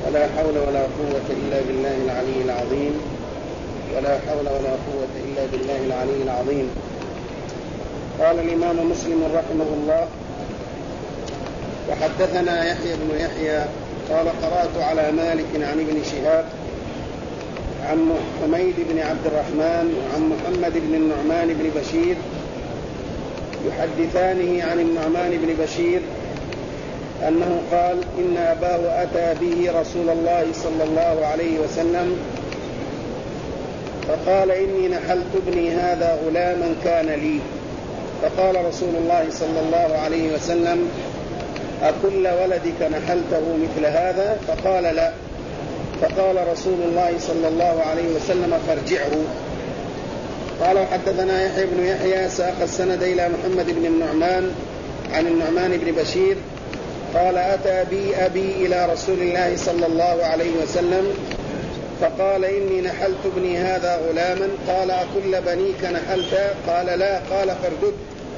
ولا حول ولا قوة إلا بالله العلي العظيم. ولا حول ولا قوة إلا بالله العلي العظيم. قال الإمام مسلم رحمه الله: وحدثنا يحيى بن يحيى قال: قرأت على مالك عن ابن شهاب عن حميد بن عبد الرحمن وعن محمد بن النعمان بن بشير يحدثانه عن النعمان بن بشير أنه قال: إن أباه أتى به رسول الله صلى الله عليه وسلم فقال: إني نحلت ابني هذا غلاما كان لي. فقال رسول الله صلى الله عليه وسلم: أكل ولدك نحلته مثل هذا؟ فقال: لا. فقال رسول الله صلى الله عليه وسلم: فارجعه. قال: وحدثنا يحيى بن يحيى ساق السند إلى محمد بن النعمان عن النعمان بن بشير قال: أتى بي أبي إلى رسول الله صلى الله عليه وسلم فقال: إني نحلت ابني هذا غلاما. قال: أكل بنيك نحلت؟ قال: لا. قال: فاردد.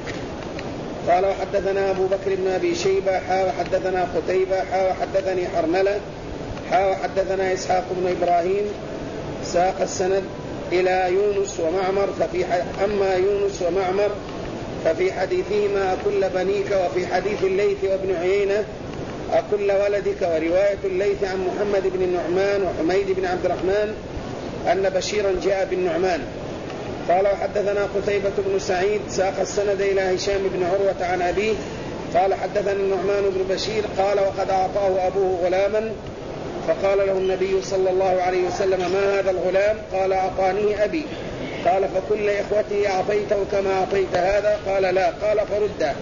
قال: وحدثنا أبو بكر بن أبي شيبة وحدثنا قتيبة وحدثني حرملة وحدثنا إسحاق بن إبراهيم ساق السند إلى يونس ومعمر أما يونس ومعمر ففي حديثهما أكل بنيك، وفي حديث الليث وابن عيينة أكل ولدك. ورواية الليث عن محمد بن النعمان وحميد بن عبد الرحمن أن بشيرا جاء بالنعمان. قال: وحدثنا قتيبة بن سعيد ساق السند إلى هشام بن عروة عن أبيه قال: حدثنا النعمان بن بشير قال: وقد أعطاه أبوه غلاما فقال له النبي صلى الله عليه وسلم: ما هذا الغلام؟ قال: أعطانيه أبي. قال: فكل إخوته أعطيته كما أعطيت هذا؟ قال: لا. قال: فرده.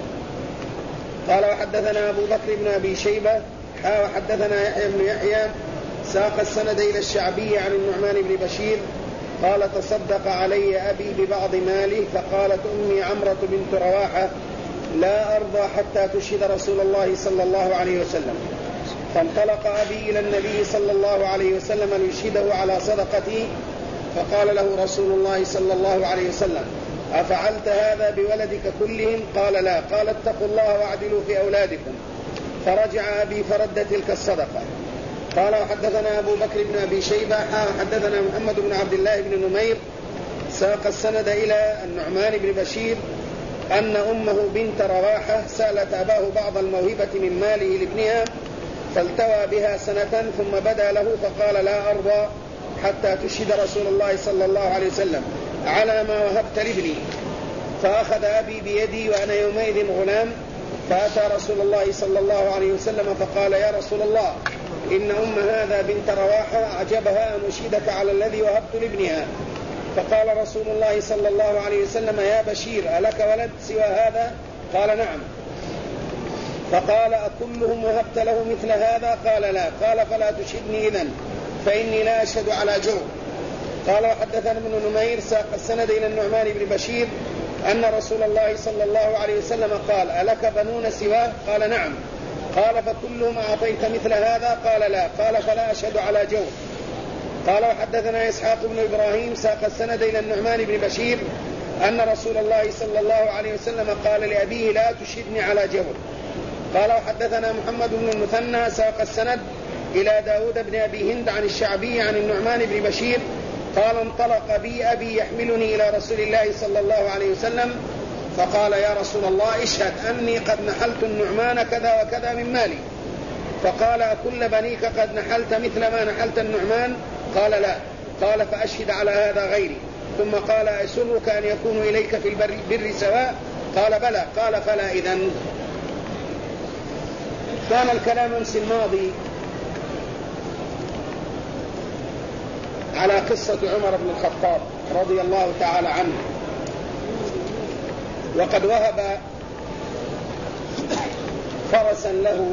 قال: وحدثنا أبو بكر بن أبي شيبة وحدثنا يحيى بن يحيى ساق السند إلى الشعبي عن النعمان بن بشير قال: تصدق علي أبي ببعض مالي. فقالت أمي عمرة بنت رواحة: لا أرضى حتى تشهد رسول الله صلى الله عليه وسلم. فانطلق أبي إلى النبي صلى الله عليه وسلم ليشهده على صدقتي. فقال له رسول الله صلى الله عليه وسلم: أفعلت هذا بولدك كلهم؟ قال: لا. قال: اتقوا الله واعدلوا في أولادكم. فرجع أبي فرد تلك الصدقة. قال: وحدثنا أبو بكر بن أبي شيبة حدثنا محمد بن عبد الله بن نمير ساق السند إلى النعمان بن بشير أن أمه بنت رواحة سألت أباه بعض الموهبة من ماله لابنها فالتوى بها سنة ثم بدا له فقال: لا أرضى حتى تشهد رسول الله صلى الله عليه وسلم على ما وهبت لابني. فأخذ أبي بيدي وأنا يومئذ غلام فأتى رسول الله صلى الله عليه وسلم فقال: يا رسول الله، إن هذا بنت رواحة أعجبها أن أشهدك على الذي وهبت لابنها. فقال رسول الله صلى الله عليه وسلم: يا بشير، ألك ولد سوى هذا؟ قال: نعم. فقال: أكلهم وهبت له مثل هذا؟ قال: لا. قال: فلا تشهدني إذن فإني لا أشهد على جور. قال: وحدثنا ابن نمير ساق السند إلى النعمان بن بشير أن رسول الله صلى الله عليه وسلم قال: ألك بنون سواه؟ قال: نعم. قال: فكلهم أعطيت مثل هذا؟ قال: لا. قال: فلا أشهد على جور. قال: وحدثنا إسحاق بن إبراهيم ساق السند إلى النعمان بن بشير أن رسول الله صلى الله عليه وسلم قال لأبيه: لا تشهدني على جور. قال: وحدثنا محمد بن المثنى ساق السند إلى داود بن أبي هند عن الشعبي عن النعمان بن بشير قال: انطلق بي أبي يحملني إلى رسول الله صلى الله عليه وسلم فقال: يا رسول الله، اشهد أني قد نحلت النعمان كذا وكذا من مالي. فقال: أكل بنيك قد نحلت مثل ما نحلت النعمان؟ قال: لا. قال: فأشهد على هذا غيري. ثم قال: أسرك أن يكون إليك في البر سواء؟ قال: بلى. قال: فلا إذن. كان الكلام أمس الماضي على قصة عمر بن الخطاب رضي الله تعالى عنه، وقد وهب فرسا له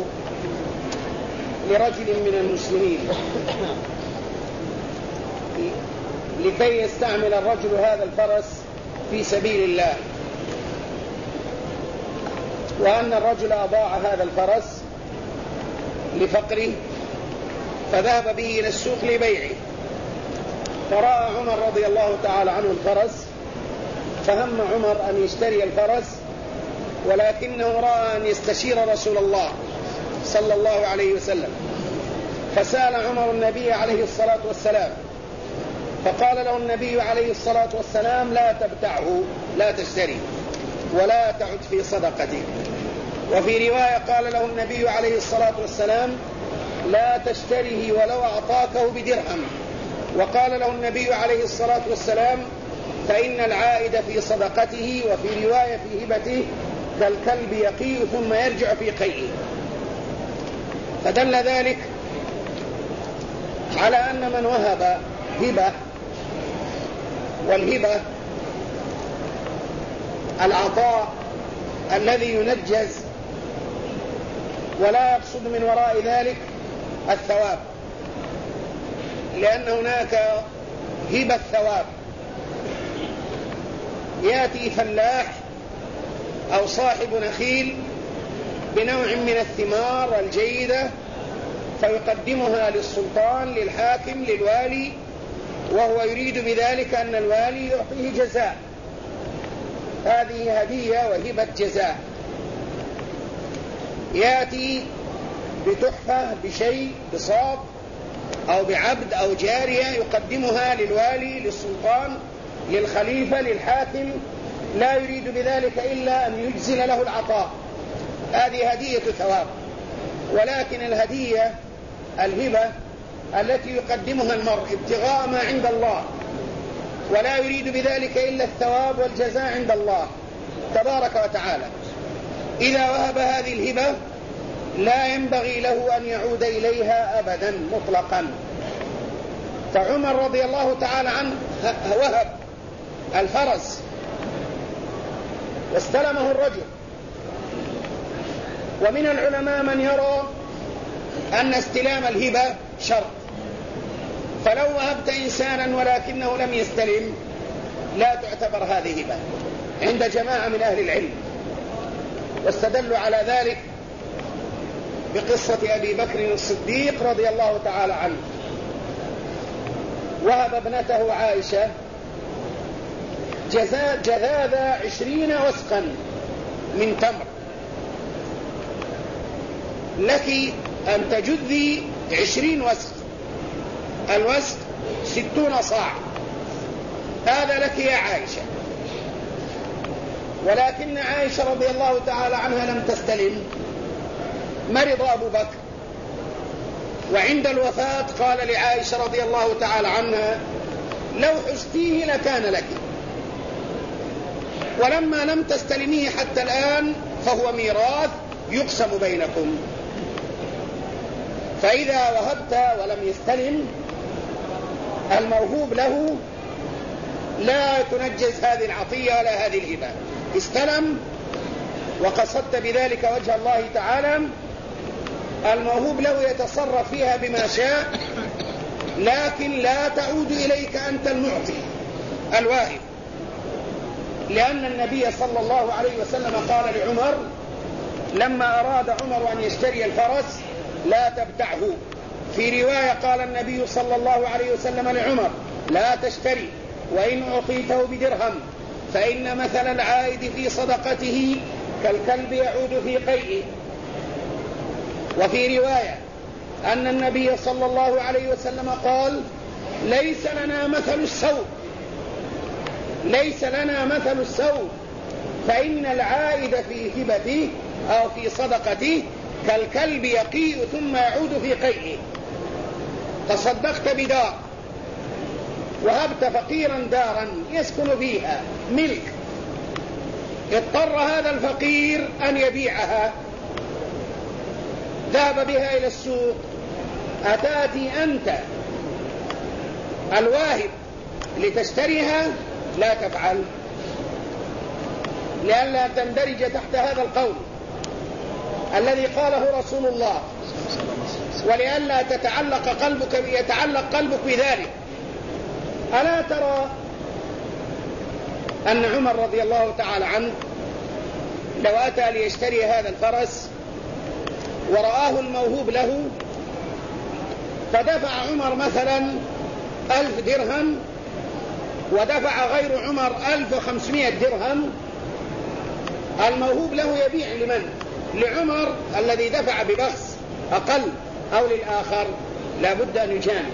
لرجل من المسلمين لكي يستعمل الرجل هذا الفرس في سبيل الله، وأن الرجل أضاع هذا الفرس لفقره فذهب به إلى السوق لبيعه. فرأى عمر رضي الله تعالى عنه الفرس فهم عمر أن يشتري الفرس، ولكنه رأى أن يستشير رسول الله صلى الله عليه وسلم، فسأل عمر النبي عليه الصلاة والسلام فقال له النبي عليه الصلاة والسلام: لا تبتعه، لا تشتري ولا تعد في صدقته. وفي رواية قال له النبي عليه الصلاة والسلام: لا تشتريه ولو أعطاكه بدرهم. وقال له النبي عليه الصلاة والسلام: فإن العائد في صدقته، وفي رواية في هبته، كالكلب يقيء ثم يرجع في قيئه. فدل ذلك على أن من وهب هبة، والهبة العطاء الذي ينجز ولا يقصد من وراء ذلك الثواب، لأن هناك هبة الثواب. يأتي فلاح أو صاحب نخيل بنوع من الثمار الجيدة فيقدمها للسلطان، للحاكم، للوالي، وهو يريد بذلك أن الوالي يعطيه جزاء. هذه هدية وهبة جزاء. يأتي بتحفة، بشيء، بصاب أو بعبد أو جارية يقدمها للوالي، للسلطان، للخليفة، للحاكم، لا يريد بذلك إلا أن يجزل له العطاء. هذه هدية ثواب. ولكن الهدية الهبة التي يقدمها المرء ابتغاء ما عند الله، ولا يريد بذلك إلا الثواب والجزاء عند الله تبارك وتعالى، إذا وهب هذه الهبة لا ينبغي له أن يعود إليها أبدا مطلقا. فعمر رضي الله تعالى عنه وهب الفرس واستلمه الرجل. ومن العلماء من يرى أن استلام الهبة شرط، فلو وهبت إنسانا ولكنه لم يستلم لا تعتبر هذه هبة عند جماعة من أهل العلم. واستدلوا على ذلك بقصة أبي بكر الصديق رضي الله تعالى عنه، وهب ابنته عائشة جذاذ 20 وسقا من تمر، لك أن تجذي 20 وسق، الوسق 60 صاع، هذا لك يا عائشة. ولكن عائشة رضي الله تعالى عنها لم تستلم. مرض أبو بكر، وعند الوفاة قال لعائشة رضي الله تعالى عنها: لو حزتيه لكان لك، ولما لم تستلميه حتى الآن فهو ميراث يقسم بينكم. فإذا وهبت ولم يستلم الموهوب له لا تنجز هذه العطية ولا هذه الهبة. استلم وقصدت بذلك وجه الله تعالى، الموهوب له يتصرف فيها بما شاء، لكن لا تعود إليك أنت المعطي الواهب، لأن النبي صلى الله عليه وسلم قال لعمر لما أراد عمر أن يشتري الفرس: لا تبتعه. في رواية قال النبي صلى الله عليه وسلم لعمر: لا تشتري وإن أعطيته بدرهم، فإن مثل العائد في صدقته كالكلب يعود في قيئه. وفي رواية أن النبي صلى الله عليه وسلم قال: ليس لنا مثل السوء، ليس لنا مثل السوء، فإن العائد في هبته أو في صدقته كالكلب يقيء ثم يعود في قيئه. تصدقت بدار، وهبت فقيرا دارا يسكن فيها ملك، اضطر هذا الفقير أن يبيعها، ذهب بها إلى السوق، أتاتي أنت الواهب لتشتريها؟ لا تفعل، لئلا تندرج تحت هذا القول الذي قاله رسول الله، ولئلا يتعلق قلبك بذلك. ألا ترى أن عمر رضي الله تعالى عنه لو أتى ليشتري هذا الفرس ورآه الموهوب له فدفع عمر مثلا 1000 درهم ودفع غير عمر 1500 درهم، الموهوب له يبيع لمن؟ لعمر الذي دفع ببخس أقل، أو للآخر؟ لا بد أن يجامل،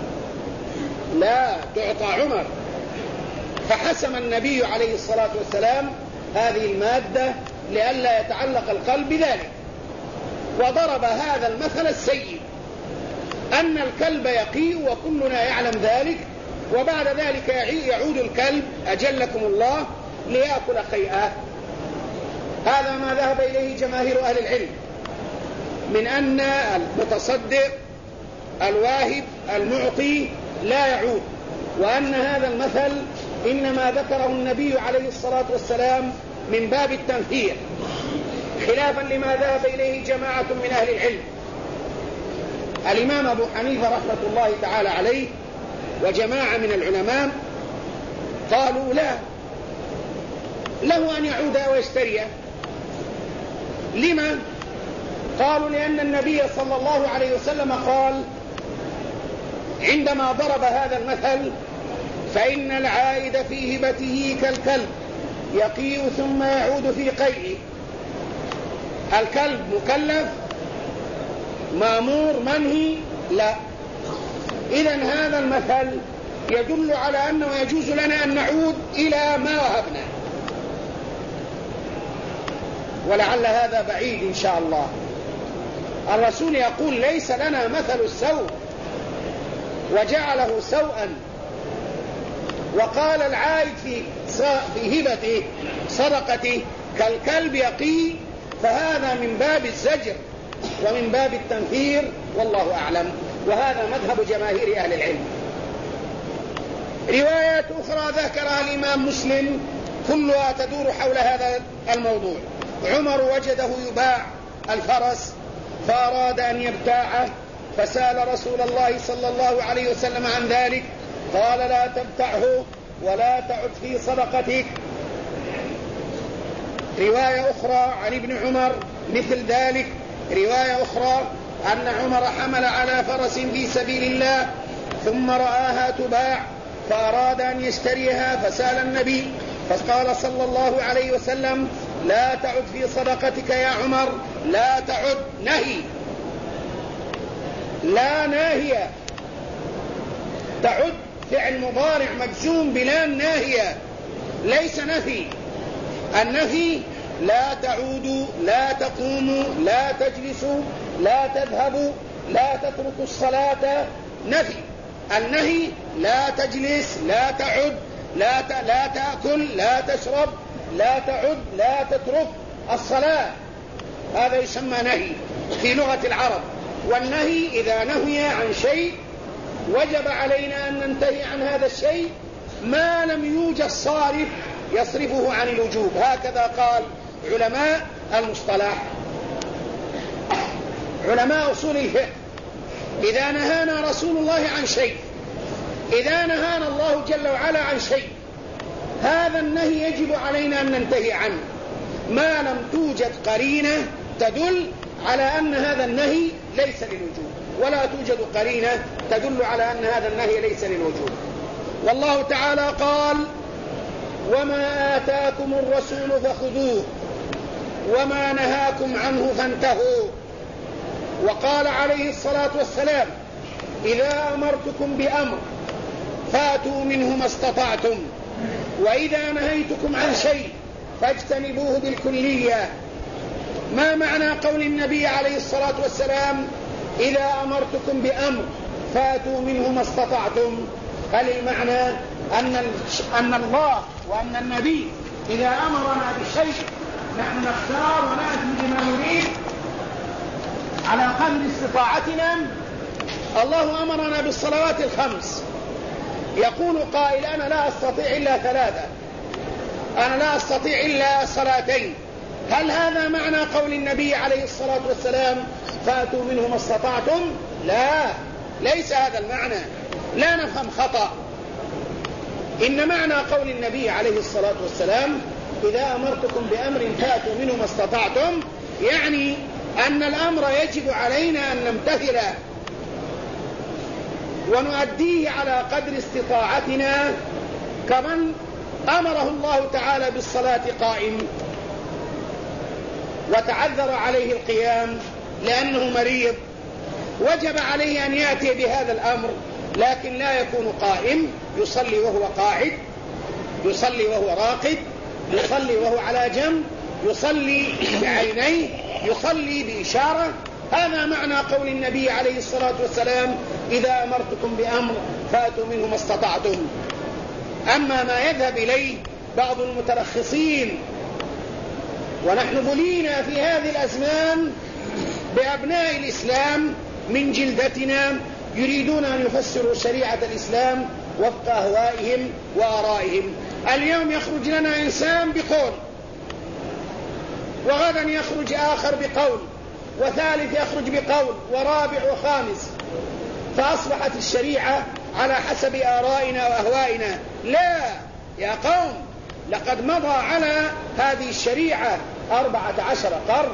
لا تعطى عمر. فحسم النبي عليه الصلاة والسلام هذه المادة لئلا يتعلق القلب بذلك، وضرب هذا المثل السيء أن الكلب يقيء وكلنا يعلم ذلك، وبعد ذلك يعود الكلب أجلكم الله ليأكل قيئة. هذا ما ذهب إليه جماهير أهل العلم من أن المتصدق الواهب المعطي لا يعود، وأن هذا المثل إنما ذكره النبي عليه الصلاة والسلام من باب التنفير، خلافا لما ذهب إليه جماعة من أهل العلم. الإمام أبو حنيفة رحمة الله تعالى عليه وجماعة من العلماء قالوا لا، له أن يعود ويشتريه. لما؟ قالوا لأن النبي صلى الله عليه وسلم قال عندما ضرب هذا المثل: فإن العائد في هبته كالكلب يقيء ثم يعود في قيئه. الكلب مكلف مأمور منهي؟ لا. إذن هذا المثل يدل على أنه يجوز لنا أن نعود إلى ما وهبنا، ولعل هذا بعيد إن شاء الله. الرسول يقول: ليس لنا مثل السوء، وجعله سوءا، وقال العائد في هبته صدقته كالكلب يقي، فهذا من باب الزجر ومن باب التنفير، والله أعلم. وهذا مذهب جماهير أهل العلم. روايات أخرى ذكرها الإمام مسلم كلها تدور حول هذا الموضوع. عمر وجده يباع الفرس فأراد أن يبتاعه، فسأل رسول الله صلى الله عليه وسلم عن ذلك، قال: لا تبتعه ولا تعد في صدقتك. رواية أخرى عن ابن عمر مثل ذلك. رواية أخرى أن عمر حمل على فرس في سبيل الله ثم رآها تباع فأراد أن يشتريها، فسأل النبي فقال صلى الله عليه وسلم: لا تعد في صدقتك يا عمر، لا تعد، نهي، لا ناهية. تعد فعل مضارع مجزوم بلا ناهية، ليس نفي. النفي: لا تعودوا، لا تقوموا، لا تجلسوا، لا تذهبوا، لا تتركوا الصلاة، نفي. النهي: لا تجلس، لا تعد، لا تأكل، لا تشرب، لا تعد، لا تترك الصلاة. هذا يسمى نهي في لغة العرب. والنهي إذا نهي عن شيء وجب علينا أن ننتهي عن هذا الشيء ما لم يوجد صارف يصرفه عن الوجوب. هكذا قال علماء المصطلح، علماء أصول الفقه. إذا نهانا رسول الله عن شيء، إذا نهانا الله جل وعلا عن شيء، هذا النهي يجب علينا أن ننتهي عنه ما لم توجد قرينة تدل على أن هذا النهي ليس للوجوب، ولا توجد قرينة تدل على أن هذا النهي ليس للوجوب. والله تعالى قال: وما آتاكم الرسول فخذوه وما نهاكم عنه فانتهوا. وقال عليه الصلاة والسلام: إذا أمرتكم بأمر فاتوا منه ما استطعتم، وإذا نهيتكم عن شيء فاجتنبوه بالكلية. ما معنى قول النبي عليه الصلاة والسلام: إذا أمرتكم بأمر فاتوا منه ما استطعتم؟ هل المعنى أن الله وأن النبي إذا أمرنا بشيء نحن نختار ونأتي بما نريد على قدر استطاعتنا؟ الله أمرنا بالصلوات الخمس، يقول قائل: أنا لا أستطيع إلا 3، أنا لا أستطيع إلا صلاتين. هل هذا معنى قول النبي عليه الصلاة والسلام: فاتوا منه ما استطعتم؟ لا، ليس هذا المعنى، لا نفهم خطأ. إن معنى قول النبي عليه الصلاة والسلام: إذا أمرتكم بأمر فاتوا منه ما استطعتم، يعني أن الأمر يجب علينا أن نمتثله ونؤديه على قدر استطاعتنا، كمن أمره الله تعالى بالصلاة قائم وتعذر عليه القيام لأنه مريض وجب عليه أن يأتي بهذا الأمر، لكن لا يكون قائم يصلي وهو قاعد، يصلي وهو راقد، يصلي وهو على جنب، يصلي بعينيه، يصلي بإشارة. هذا معنى قول النبي عليه الصلاة والسلام: إذا أمرتكم بأمر فأتوا منه ما استطعتم. أما ما يذهب إليه بعض المترخصين، ونحن بلينا في هذه الأزمان بأبناء الإسلام من جلدتنا، يريدون أن يفسروا شريعة الإسلام وفق أهوائهم وآرائهم. اليوم يخرج لنا إنسان بقول، وغدا يخرج آخر بقول، وثالث يخرج بقول، ورابع وخامس، فأصبحت الشريعة على حسب آرائنا وأهوائنا. لا يا قوم، لقد مضى على هذه الشريعة 14 قرن.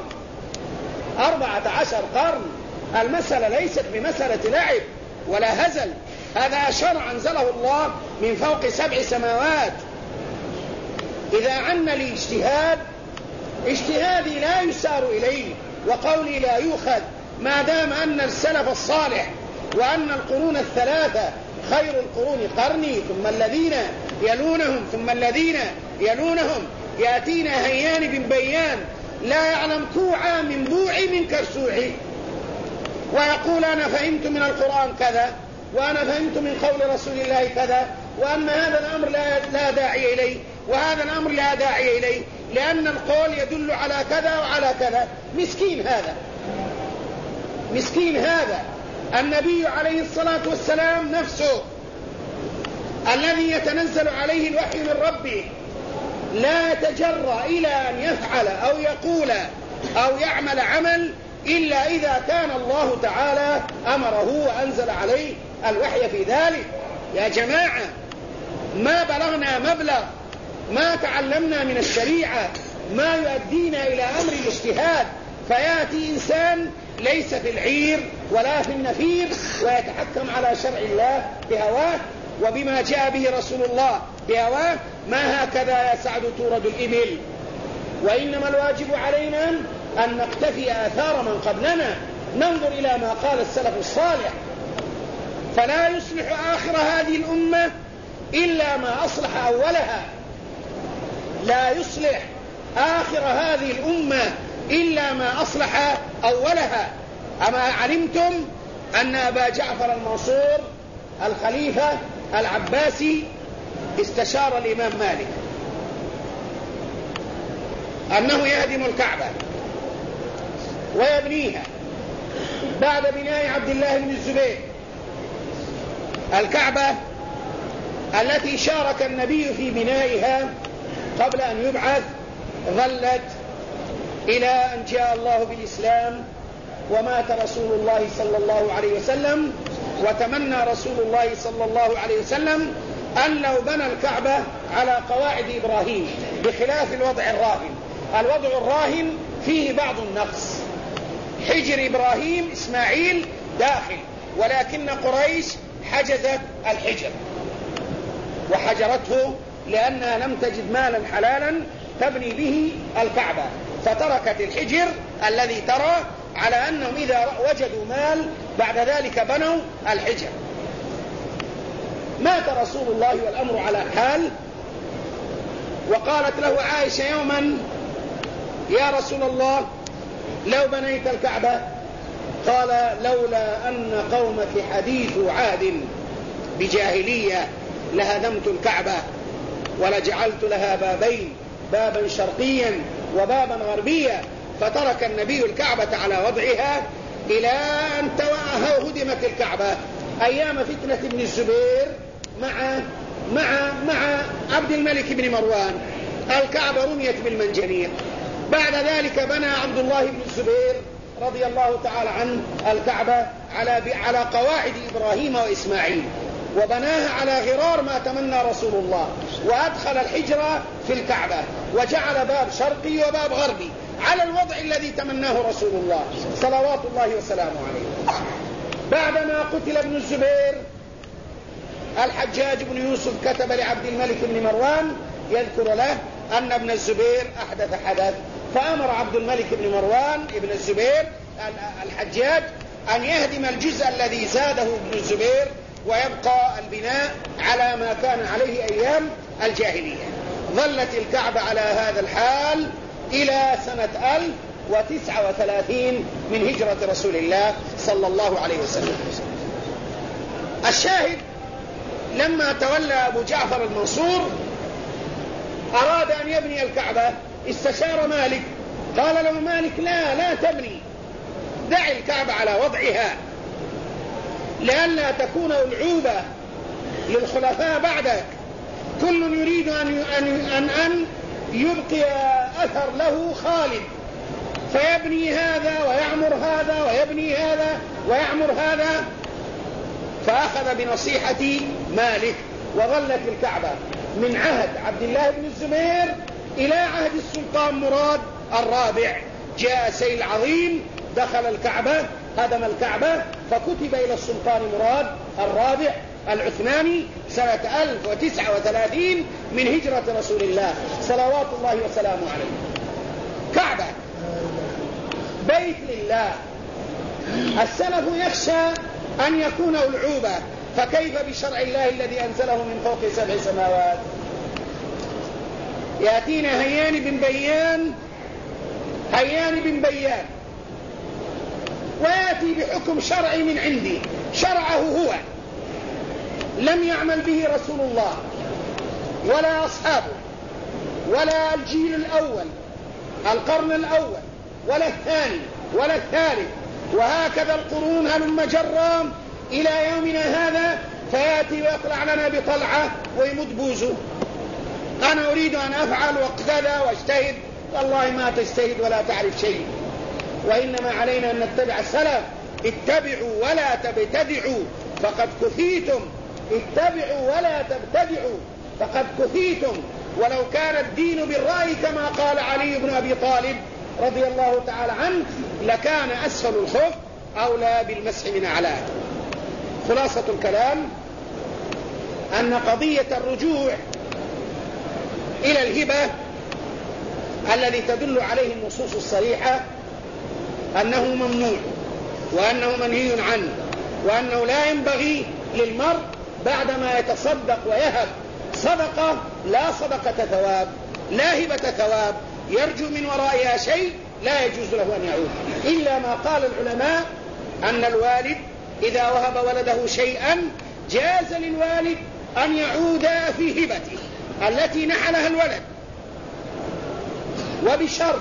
14 قرن. المسألة ليست بمسألة لعب ولا هزل، هذا شرع أنزله الله من فوق 7 سماوات. إذا عنا لي اجتهاد، اجتهادي لا يسار إليه وقولي لا يؤخذ، ما دام أن السلف الصالح وأن القرون الثلاثة خير القرون قرني، ثم الذين يلونهم ثم الذين يلونهم، يأتينا هيان بن بيان لا يعلم كوعا من بوعي من كرسوعي، ويقول أنا فهمت من القرآن كذا، وأنا فهمت من قول رسول الله كذا، وأن هذا الأمر لا داعي إليه، وهذا الأمر لا داعي إليه، لأن القول يدل على كذا وعلى كذا. مسكين هذا، مسكين هذا. النبي عليه الصلاة والسلام نفسه الذي يتنزل عليه الوحي من ربه لا يتجرأ إلى أن يفعل أو يقول أو يعمل عمل إلا إذا كان الله تعالى أمره وأنزل عليه الوحي في ذلك. يا جماعة، ما بلغنا مبلغ، ما تعلمنا من الشريعة ما يؤدينا إلى أمر الاجتهاد، فيأتي إنسان ليس في العير ولا في النفير ويتحكم على شرع الله بهواه وبما جاء به رسول الله بهواه. ما هكذا يا سعد تورد الإبل، وإنما الواجب علينا أن نقتفي آثار من قبلنا، ننظر إلى ما قال السلف الصالح. فلا يصلح آخر هذه الأمة إلا ما أصلح أولها، لا يصلح آخر هذه الأمة إلا ما أصلح أولها. أما علمتم أن أبا جعفر المنصور الخليفة العباسي استشار الإمام مالك أنه يهدم الكعبة ويبنيها بعد بناء عبد الله بن الزبير. الكعبة التي شارك النبي في بنائها قبل أن يبعث ظلت إلى أن جاء الله بالإسلام ومات رسول الله صلى الله عليه وسلم. وتمنى رسول الله صلى الله عليه وسلم أن لو بنى الكعبة على قواعد إبراهيم، بخلاف الوضع الراهن. الوضع الراهن فيه بعض النقص، حجر إبراهيم إسماعيل داخل، ولكن قريش حجزت الحجر وحجرته لأنها لم تجد مالا حلالا تبني به الكعبة، فتركت الحجر الذي ترى على أنهم إذا وجدوا مال بعد ذلك بنوا الحجر. مات رسول الله والأمر على حال، وقالت له عائشة يوما: يا رسول الله، لو بنيت الكعبة. قال: لولا أن قومك حديث عهد بجاهلية لهدمت الكعبة ولجعلت لها بابين، بابا شرقيا وبابا غربيا. فترك النبي الكعبة على وضعها إلى أن هدمت الكعبة أيام فتنة ابن الزبير مع عبد الملك بن مروان. الكعبة رميت بالمنجنيق. بعد ذلك بنى عبد الله بن الزبير رضي الله تعالى عنه الكعبة على قواعد إبراهيم وإسماعيل، وبناها على غرار ما تمنى رسول الله، وأدخل الحجرة في الكعبة وجعل باب شرقي وباب غربي على الوضع الذي تمناه رسول الله صلوات الله وسلامه عليه. بعدما قتل ابن الزبير، الحجاج بن يوسف كتب لعبد الملك بن مروان يذكر له أن ابن الزبير أحدث حدث، فأمر عبد الملك بن مروان ابن الزبير الحجاج أن يهدم الجزء الذي زاده ابن الزبير ويبقى البناء على ما كان عليه أيام الجاهلية. ظلت الكعبة على هذا الحال إلى سنة 1039 من هجرة رسول الله صلى الله عليه وسلم. الشاهد لما تولى أبو جعفر المنصور أراد أن يبني الكعبة، استشار مالك، قال له مالك لا تبني، دع الكعبة على وضعها لئلا تكون ألعوبة للخلفاء بعدك، كل يريد أن يبقي أثر له خالد، فيبني هذا ويعمر هذا ويبني هذا ويعمر هذا. فأخذ بنصيحة مالك وظلت الكعبة من عهد عبد الله بن الزبير إلى عهد السلطان مراد الرابع. جاء سيل عظيم دخل الكعبة، هدم الكعبة، فكتب إلى السلطان مراد الرابع العثماني سنة 1039 من هجرة رسول الله صلوات الله وسلامه عليه. كعبة بيت لله، السلف يخشى أن يكون ألعوبة، فكيف بشرع الله الذي أنزله من فوق 7 سماوات؟ يأتينا هيان بن بيان ويأتي بحكم شرعي من عندي، شرعه هو لم يعمل به رسول الله ولا أصحابه ولا الجيل الأول القرن الأول ولا الثاني ولا الثالث، وهكذا القرون هلم جرا إلى يومنا هذا، فيأتي ويطلع لنا بطلعة ويمد بوزه، أنا أريد أن أفعل وأقتدى واجتهد. والله ما تجتهد ولا تعرف شيء، وإنما علينا أن نتبع السلف. اتبعوا ولا تبتدعوا فقد كفيتم، اتبعوا ولا تبتدعوا فقد كفيتم. ولو كان الدين بالرأي كما قال علي بن أبي طالب رضي الله تعالى عنه لكان أسفل الخف أولى بالمسح من أعلاه. خلاصة الكلام أن قضية الرجوع إلى الهبة الذي تدل عليه النصوص الصريحة أنه ممنوع وأنه منهي عنه، وأنه لا ينبغي للمرء بعدما يتصدق ويهب صدقة لا صدقة ثواب لا هبة ثواب يرجو من ورائها شيء، لا يجوز له أن يعود، إلا ما قال العلماء أن الوالد إذا وهب ولده شيئا جاز للوالد أن يعود في هبته التي نحلها الولد، وبشرط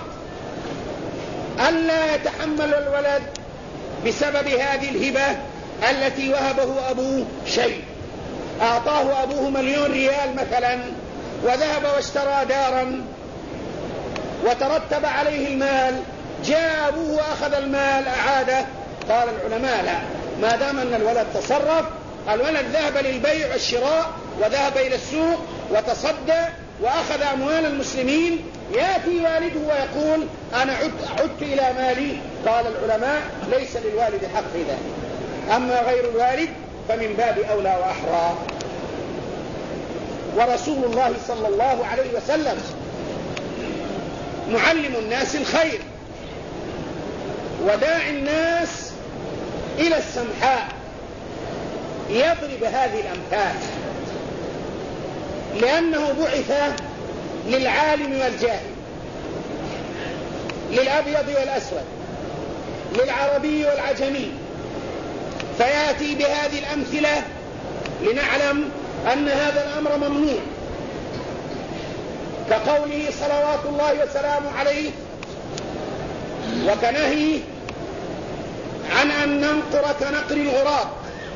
ألا يتحمل الولد بسبب هذه الهبة التي وهبه أبوه شيء. أعطاه أبوه 1,000,000 ريال مثلا وذهب واشترى دارا وترتب عليه المال، جاء أبوه وأخذ المال أعاده. قال العلماء لا، ما دام أن الولد تصرف، الولد ذهب للبيع والشراء وذهب إلى السوق وتصدى وأخذ أموال المسلمين، يأتي والده ويقول أنا عدت إلى مالي. قال العلماء ليس للوالد حق في ذلك، أما غير الوالد فمن باب أولى وأحرى. ورسول الله صلى الله عليه وسلم معلم الناس الخير وداعي الناس إلى السمحاء، يضرب هذه الأمثال لأنه بعث للعالم والجاهل، للأبيض والأسود، للعربي والعجمي، فيأتي بهذه الأمثلة لنعلم أن هذا الأمر ممنوع، كقوله صلوات الله وسلامه عليه وكنهي عن أن ننقر كنقر الغراب،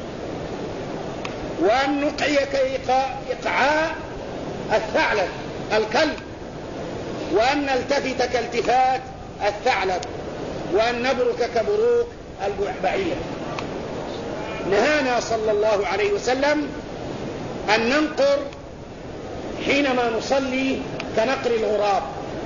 وأن نقعي كإقعاء الثعلب الكلب، وأن نلتفت كالتفات الثعلب، وأن نبرك كبروك البعير. نهانا صلى الله عليه وسلم أن ننقر حينما نصلي كنقر الغراب،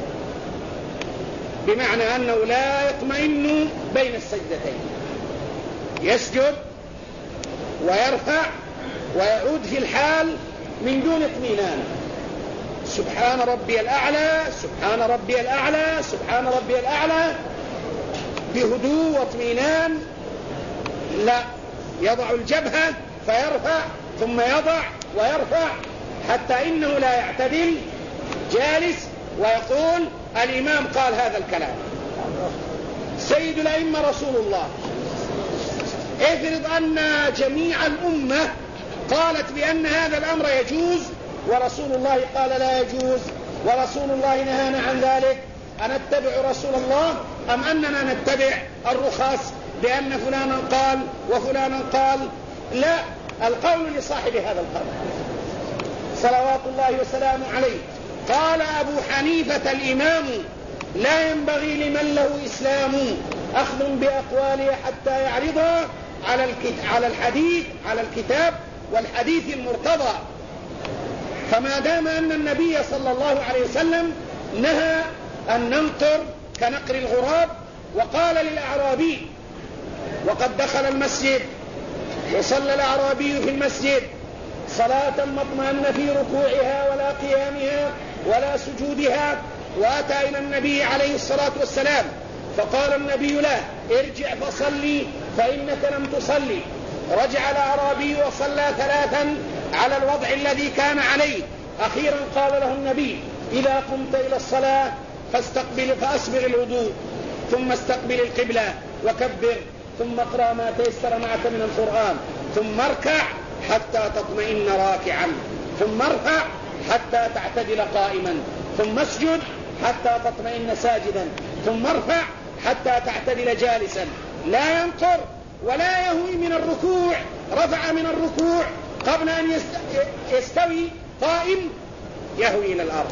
بمعنى أنه لا يطمئن بين السجدتين، يسجد ويرفع ويعود في الحال من دون اطمئنان، سبحان ربي الأعلى سبحان ربي الأعلى سبحان ربي الأعلى، بهدوء واطمئنان لا، يضع الجبهة فيرفع ثم يضع ويرفع حتى إنه لا يعتدل جالس ويقول الإمام قال هذا الكلام. سيد الأئمة رسول الله. افرض أن جميع الأمة قالت بأن هذا الأمر يجوز ورسول الله قال لا يجوز، ورسول الله نهانا عن ذلك، أنتبع رسول الله أم أننا نتبع الرخص بأن فلانا قال وفلانا قال؟ لا، القول لصاحب هذا القول صلوات الله وسلامه عليه. قال أبو حنيفة الإمام لا ينبغي لمن له إسلام أخذ بأقواله حتى يعرضها على الكتاب والحديث المرتضى. فما دام أن النبي صلى الله عليه وسلم نهى أن ننقر كنقر الغراب، وقال للأعرابي وقد دخل المسجد وصلى الأعرابي في المسجد صلاة ما اطمأن في ركوعها ولا قيامها ولا سجودها، وأتى إلى النبي عليه الصلاة والسلام فقال النبي له ارجع فصلي فإنك لم تصلي. رجع الأعرابي وصلى 3 على الوضع الذي كان عليه. أخيرا قال له النبي إذا قمت إلى الصلاة فأسبغ الوضوء ثم استقبل القبلة وكبر ثم اقرأ ما تيسر معك من القرآن ثم اركع حتى تطمئن راكعا ثم ارفع حتى تعتدل قائما ثم اسجد حتى تطمئن ساجدا ثم ارفع حتى تعتدل جالسا. لا ينقر ولا يهوي من الركوع. رفع من الركوع قبل أن يستوي قائم يهوي إلى الأرض.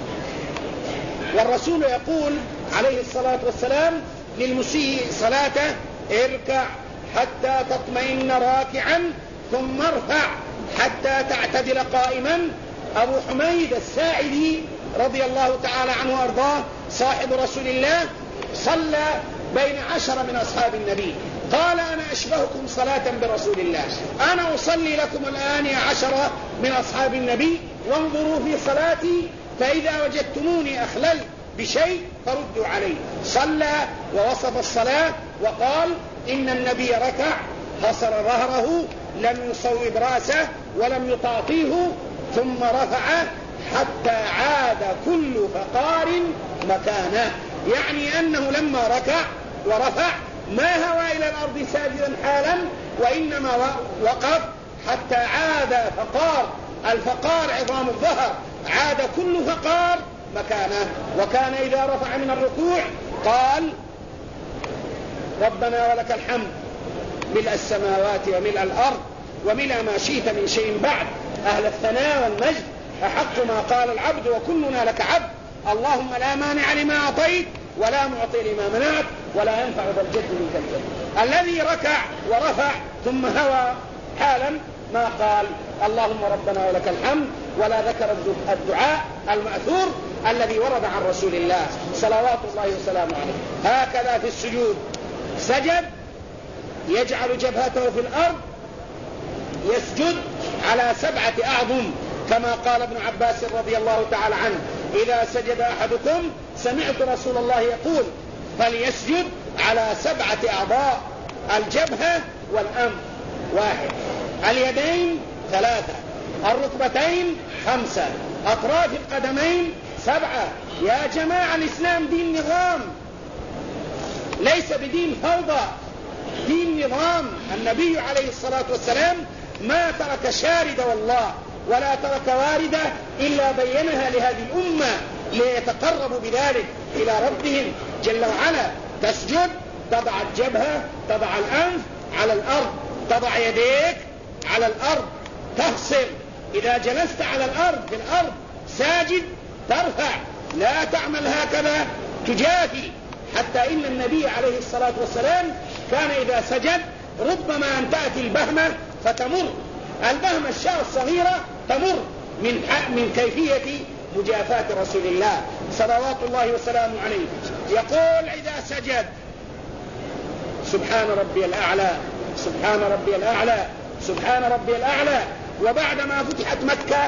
والرسول يقول عليه الصلاة والسلام للمسيء صلاته اركع حتى تطمئن راكعا ثم ارفع حتى تعتدل قائما. أبو حميد الساعدي رضي الله تعالى عنه وأرضاه صاحب رسول الله صلى بين 10 من أصحاب النبي، قال أنا أشبهكم صلاة برسول الله، أنا أصلي لكم الآن يا 10 من أصحاب النبي وانظروا في صلاتي فإذا وجدتموني أخللت بشيء فردوا عليه. صلى ووصف الصلاة وقال إن النبي ركع حصر ظهره لم يصوب رأسه ولم يطاطيه ثم رفع حتى عاد كل فقار مكانه، يعني أنه لما ركع ورفع ما هوى إلى الأرض ساجدا حالا، وإنما وقف حتى عاد الفقار عظام الظهر، عاد كل فقار مكانه. وكان إذا رفع من الركوع قال ربنا ولك الحمد ملء السماوات وملء الأرض وملء ما شئت من شيء بعد، أهل الثناء والمجد أحق ما قال العبد وكلنا لك عبد، اللهم لا مانع لما أعطيت ولا معطي لما منعت ولا ينفع ذا الجد منك الجد. الذي ركع ورفع ثم هوى حالا ما قال اللهم ربنا ولك الحمد، ولا ذكر الدعاء المأثور الذي ورد عن رسول الله صلوات الله وسلامه عليه. هكذا في السجود سجد يجعل جبهته في الأرض، يسجد على 7 أعظم كما قال ابن عباس رضي الله تعالى عنه إذا سجد أحدكم سمعت رسول الله يقول فليسجد على 7 أعضاء، الجبهة والأنف 1، اليدين 3، الركبتين 5، أطراف القدمين 7. يا جماعة الإسلام دين نظام ليس بدين فوضى، دين نظام. النبي عليه الصلاة والسلام ما ترك شاردة والله ولا ترك واردة إلا بينها لهذه الأمة ليتقربوا بذلك إلى ربهم جل وعلا. تسجد تضع الجبهة، تضع الأنف على الأرض، تضع يديك على الأرض، تفصل. إذا جلست على الأرض في الأرض ساجد ترفع، لا تعمل هكذا تجافي. حتى إن النبي عليه الصلاة والسلام كان إذا سجد ربما أن تأتي البهمة فتمر، البهمة الشاة الصغيرة تمر من كيفية مجافاة رسول الله صلوات الله وسلامه عليه. يقول إذا سجد سبحان ربي الأعلى سبحان ربي الأعلى سبحان ربي الأعلى. وبعدما فتحت مكة،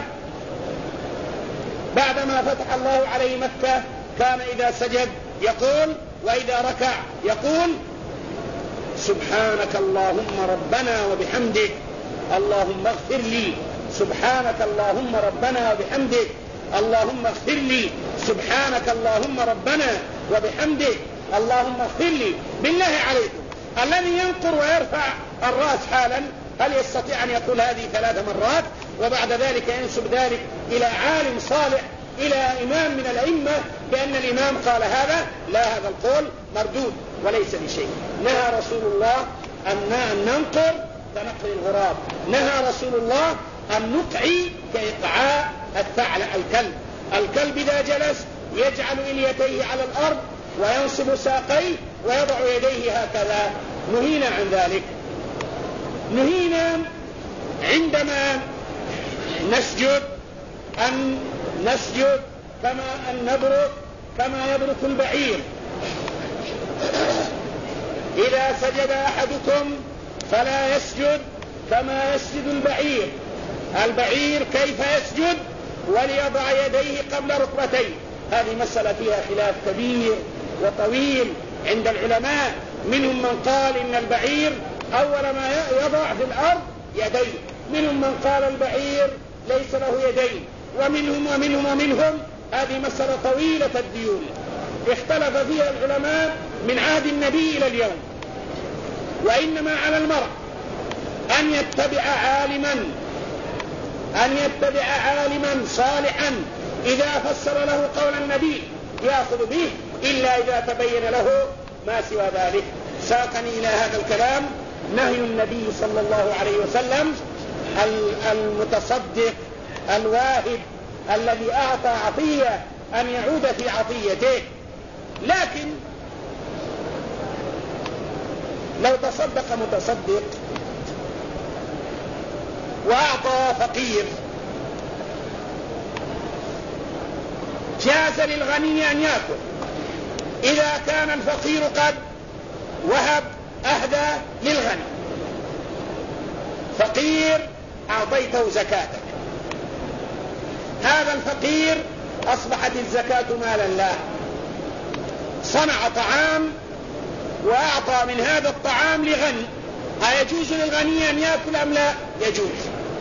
بعدما فتح الله عليه مكة كان إذا سجد يقول، وإذا ركع يقول سبحانك اللهم ربنا وبحمدك اللهم اغفر لي، سبحانك اللهم ربنا وبحمدك اللهم اغفر لي، سبحانك اللهم ربنا وبحمدك اللهم اغفر لي. بالله عليكم الذي ينقر ويرفع الرأس حالا هل يستطيع أن يقول هذه 3 مرات وبعد ذلك ينسب ذلك إلى عالم صالح إلى إمام من الأئمة بأن الإمام قال هذا؟ لا، هذا القول مردود وليس بشيء. نهى رسول الله أن ننقر كنقر الغراب، نهى رسول الله أن نقعي كإقعاء الكلب. الكلب إذا جلس يجعل إليتيه على الأرض وينصب ساقيه ويضع يديه هكذا، نهينا عن ذلك. نهينا عندما نسجد أن نسجد كما يبرك البعير. إذا سجد أحدكم فلا يسجد كما يسجد البعير. البعير كيف يسجد؟ وليضع يديه قبل ركبتيه. هذه مسألة فيها خلاف كبير وطويل عند العلماء، منهم من قال إن البعير أول ما يضع في الأرض يديه، منهم من قال البعير ليس له يدين، ومنهم. هذه مسألة طويلة الديون اختلف فيها العلماء من عهد النبي إلى اليوم. وإنما على المرء أن يتبع عالما صالحا إذا فسر له قول النبي يأخذ به، إلا إذا تبين له ما سوى ذلك. ساقني إلى هذا الكلام نهي النبي صلى الله عليه وسلم المتصدق الواهب الذي أعطى عطية أن يعود في عطيته. لكن لو تصدق متصدق وأعطى فقير جاز للغني أن يأكل إذا كان الفقير قد وهب أهدى للغني. فقير أعطيته زكاتك، هذا الفقير أصبحت الزكاة مالا له، صنع طعام وأعطى من هذا الطعام لغني، أيجوز للغني أن يأكل أم لا؟ يجوز.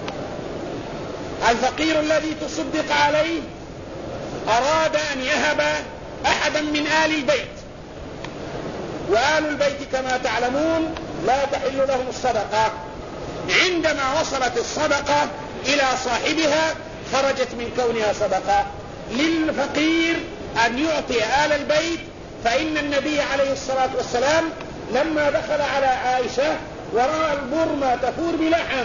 الفقير الذي تصدق عليه أراد أن يهب أحدا من آل البيت، وآل البيت كما تعلمون لا تحل لهم الصدقة. عندما وصلت الصدقة إلى صاحبها خرجت من كونها صدقة. للفقير أن يعطي آل البيت، فإن النبي عليه الصلاة والسلام لما دخل على عائشة ورأى البرمة تفور بلحم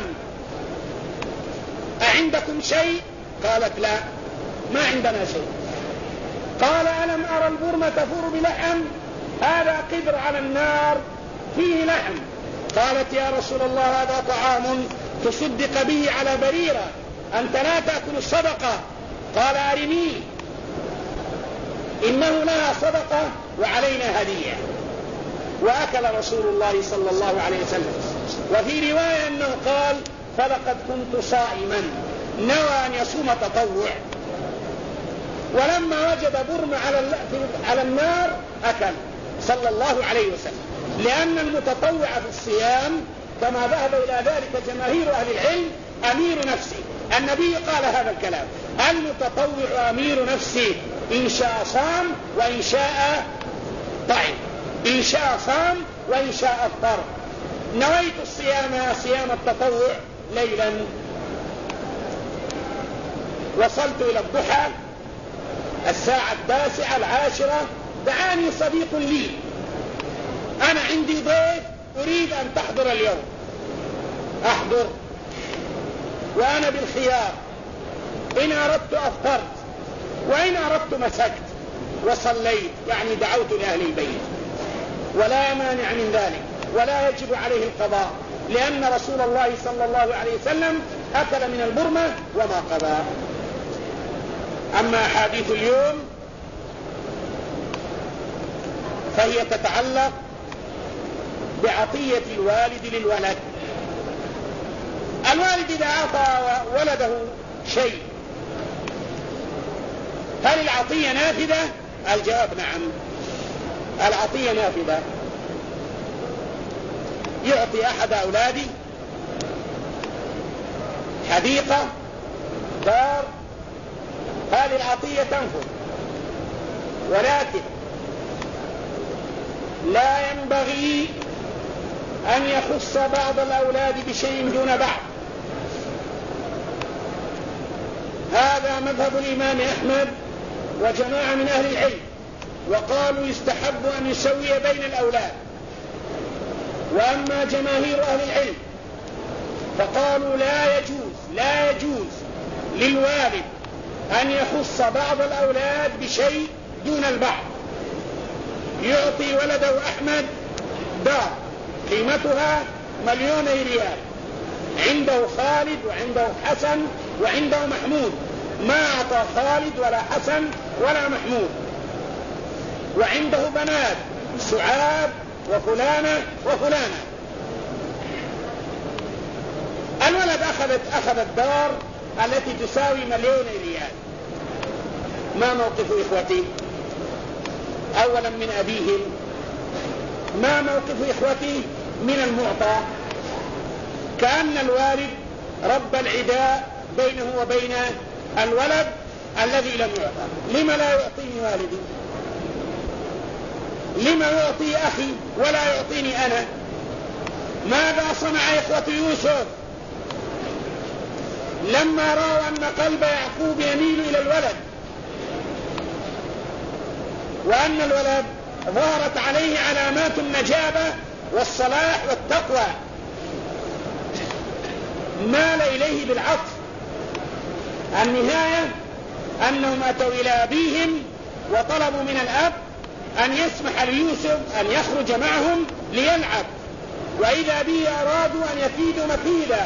أعندكم شيء؟ قالت لا، ما عندنا شيء. قال ألم أرى البرمة تفور بلحم؟ هذا قدر على النار فيه لحم. قالت يا رسول الله هذا طعام تصدق به على بريرة، أنت لا تأكل الصدقة. قال أرني، إنه لها صدقة وعلينا هدية. وأكل رسول الله صلى الله عليه وسلم. وفي رواية أنه قال فلقد كنت صائما، نوى أن يصوم تطوع، ولما وجد برم على النار أكل صلى الله عليه وسلم. لأن المتطوع في الصيام كما ذهب إلى ذلك جماهير أهل العلم أمير نفسه. النبي قال هذا الكلام: المتطوع أمير نفسه، إن شاء صام وإن شاء طعم، إن شاء صام وإن شاء افطر. نويت الصيام صيام التطوع ليلا، وصلت إلى الضحى الساعة 9:10، دعاني صديق لي: أنا عندي ضيف أريد أن تحضر اليوم. أحضر، وأنا بالخيار، إن أردت أفطرت وإن أردت مسكت وصليت، يعني دعوت لأهل البيت، ولا مانع من ذلك ولا يجب عليه القضاء، لأن رسول الله صلى الله عليه وسلم أكل من البرمة وما قضى. أما أحاديث اليوم فهي تتعلق بعطية الوالد للولد. الوالد إذا أعطى ولده شيء هل العطية نافذة؟ الجواب نعم، العطية نافذة. يعطي أحد أولادي حديقة دار، هذه العطية تنفذ، ولكن لا ينبغي أن يخص بعض الأولاد بشيء دون بعض. هذا مذهب الإمام أحمد وجماعة من أهل العلم، وقالوا يستحب أن يسوي بين الأولاد. وأما جماهير أهل العلم فقالوا لا يجوز للوالد أن يخص بعض الأولاد بشيء دون البعض. يعطي ولده أحمد دار قيمتها 2,000,000 ريال، عنده خالد وعنده حسن وعنده محمود، ما أعطى خالد ولا حسن ولا محمود، وعنده بنات سعاد وفلانة وفلانة. الولد أخذ الدار التي تساوي 2,000,000 ريال. ما موقف إخوتي؟ أولا من أبيهم، ما موقف إخوتي من المعطى؟ كأن الوالد رب العداء بينه وبين الولد الذي لم يعطى. لما لا يعطيني والدي؟ لما يعطي أخي ولا يعطيني أنا؟ ماذا صنع إخوة يوسف لما رأوا أن قلب يعقوب يميل إلى الولد، وأن الولد ظهرت عليه علامات النجابة والصلاح والتقوى؟ مال إليه بالعطف. النهاية أنهم أتوا إلى أبيهم وطلبوا من الأب أن يسمح ليوسف أن يخرج معهم ليلعب، وإذا به أرادوا أن يكيدوا مكيدا،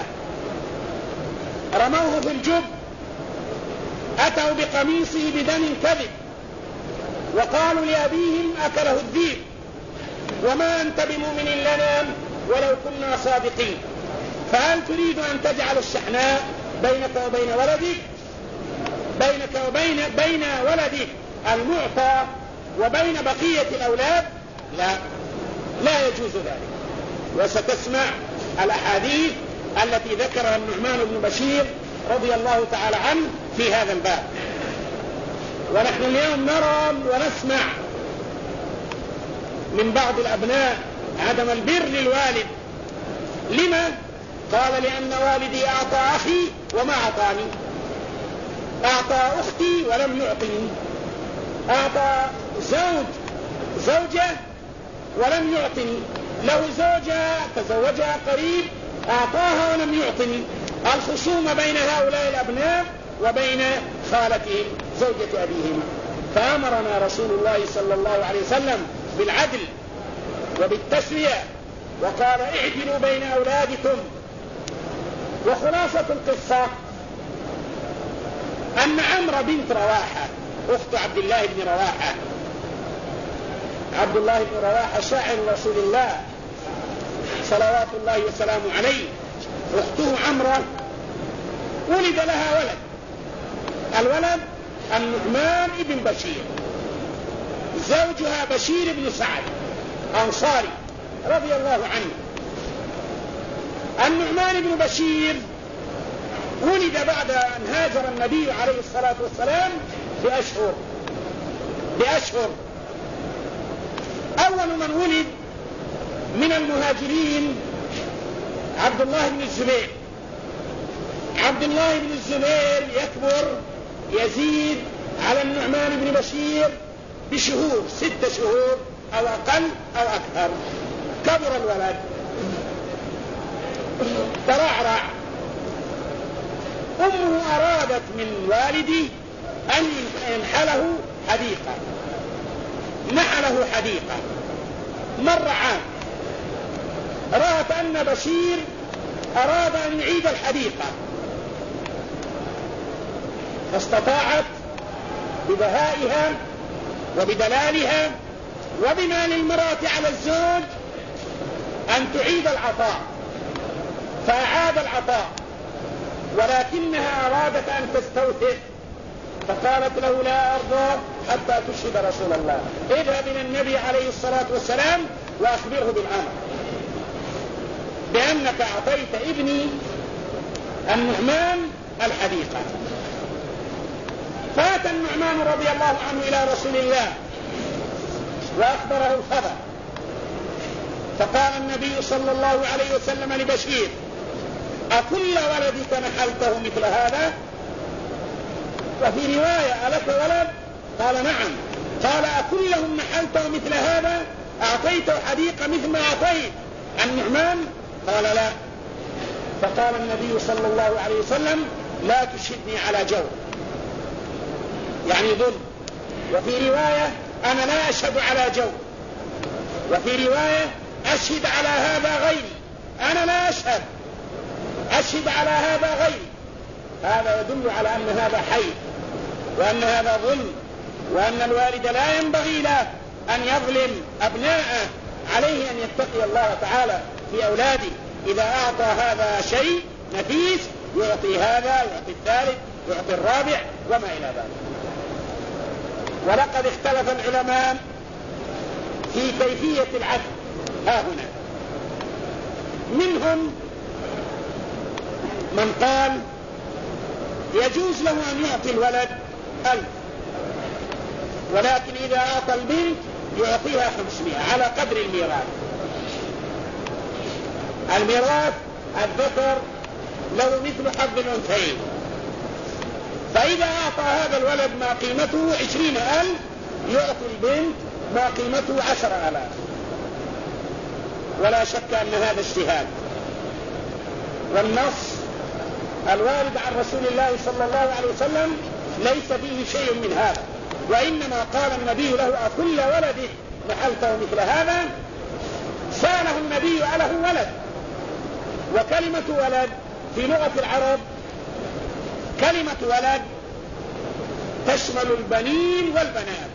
رموه في الجب، أتوا بقميصه بدم كذب، وقالوا لأبيهم أكله الذئب، وما أنت بمؤمن لنا ولو كنا صادقين. فهل تريد أن تجعل الشحناء بينك وبين ولدك، بينك وبين ولدك المعطى وبين بقية الأولاد؟ لا يجوز ذلك. وستسمع الأحاديث التي ذكرها النعمان بن بشير رضي الله تعالى عنه في هذا الباب. ونحن اليوم نرى ونسمع من بعض الأبناء عدم البر للوالد. لما؟ قال لأن والدي أعطى أخي وما أعطاني، أعطى أختي ولم يعطني، أعطى زوجة ولم يعطني، له زوجة تزوجها قريب أعطاها ولم يعطني. الخصومة بين هؤلاء الأبناء وبين خالتهم زوجة أبيهم. فأمرنا رسول الله صلى الله عليه وسلم بالعدل وبالتسوية، وقال اعدلوا بين أولادكم. وخلاصة القصة أن عمرو بنت رواحة أخت عبد الله بن رواحة، عبد الله بن رواحة شاعر رسول الله صلوات الله وسلامه عليه، أخته عمرو ولد لها ولد، الولد النعمان بن بشير، زوجها بشير بن سعد أنصاري رضي الله عنه. النعمان بن بشير ولد بعد أن هاجر النبي عليه الصلاة والسلام بأشهر. أول من ولد من المهاجرين عبد الله بن الزبير. عبد الله بن الزبير يكبر يزيد على النعمان بن بشير بشهور، 6 شهور أو أقل أو أكثر. كبر الولد ترعرع. أمه أرادت من والدي أن ينحله حديقة، نحله حديقة. مر عام، رأت أن بشير أراد أن يعيد الحديقة، فاستطاعت ببهائها وبدلالها وبمال المرأة على الزوج أن تعيد العطاء، فأعاد العطاء، ولكنها أرادت أن تستوثق، فقالت له لا أرضى حتى تشهد رسول الله، اذهب إلى النبي عليه الصلاة والسلام وأخبره بالأمر. بأنك أعطيت ابني النعمان الحديقة. فأتى النعمان رضي الله عنه إلى رسول الله وأخبره الخبر، فقال النبي صلى الله عليه وسلم لبشير: أكل ولدك نحلته مثل هذا؟ وفي رواية: ألك ولد؟ قال: نعم. قال: أكلهم نحلته مثل هذا؟ أعطيته حديقة مثل ما أعطيت النعمان؟ قال: لا. فقال النبي صلى الله عليه وسلم: لا تشهدني على جور، يعني ظلم. وفي رواية: أنا لا أشهد على جور. وفي رواية: أشهد على هذا غيري. أنا لا أشهد، أشهد على هذا غيري. هذا يدل على أن هذا حي، وأن هذا ظلم، وأن الوالد لا ينبغي له أن يظلم أبناءه. عليه أن يتقي الله تعالى في أولاده. إذا أعطى هذا شيء نفيس يعطي هذا، يعطي الثالث، يعطي الرابع، وما إلى ذلك. ولقد اختلف العلماء في كيفية العدل ها هنا. منهم من قال يجوز له أن يعطي الولد 1000، ولكن إذا أعطى البنت يعطيها 500 على قدر الميراث. الميراث الذكر له مثل حظ الأنثيين، فإذا أعطى هذا الولد ما قيمته 20,000 يعطي البنت ما قيمته 10,000. ولا شك أن هذا اجتهاد، والنص الوارد عن رسول الله صلى الله عليه وسلم ليس فيه شيء من هذا، وإنما قال النبي له: أكل ولدك نحلته مثل هذا؟ سأله النبي: أله ولد؟ وكلمة ولد في لغة العرب كلمة ولد تشمل البنين والبنات،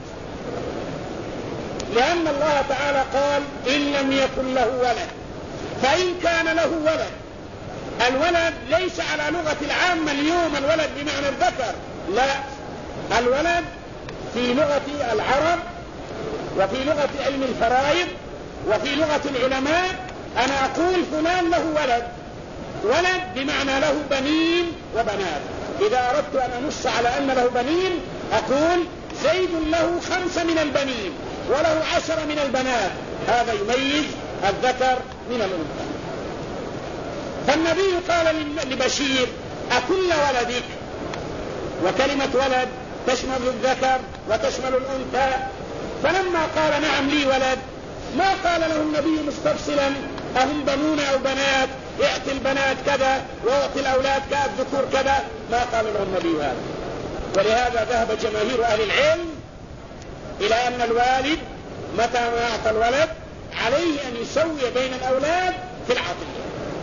لأن الله تعالى قال: إن لم يكن له ولد. فإن كان له ولد، الولد ليس على لغة العامة اليوم الولد بمعنى الذكر، لا، الولد في لغة العرب وفي لغة علم الفرائض وفي لغة العلماء أنا أقول فلان له ولد، ولد بمعنى له بنين وبنات. إذا أردت أن أنص على أن له بنين أقول زيد له 5 من البنين وله 10 من البنات، هذا يميز الذكر من الأنثى. فالنبي قال لبشير: أكل ولدك؟ وكلمة ولد تشمل الذكر وتشمل الأنثى. فلما قال: نعم لي ولد، ما قال له النبي مستفصلا: أهم بنون أو بنات؟ اعطي البنات كذا واعطي الأولاد كالذكور كذا. ما قال له النبي هذا. ولهذا ذهب جماهير أهل العلم إلى أن الوالد متى ما أعطى الولد عليه أن يسوي بين الأولاد في العطية.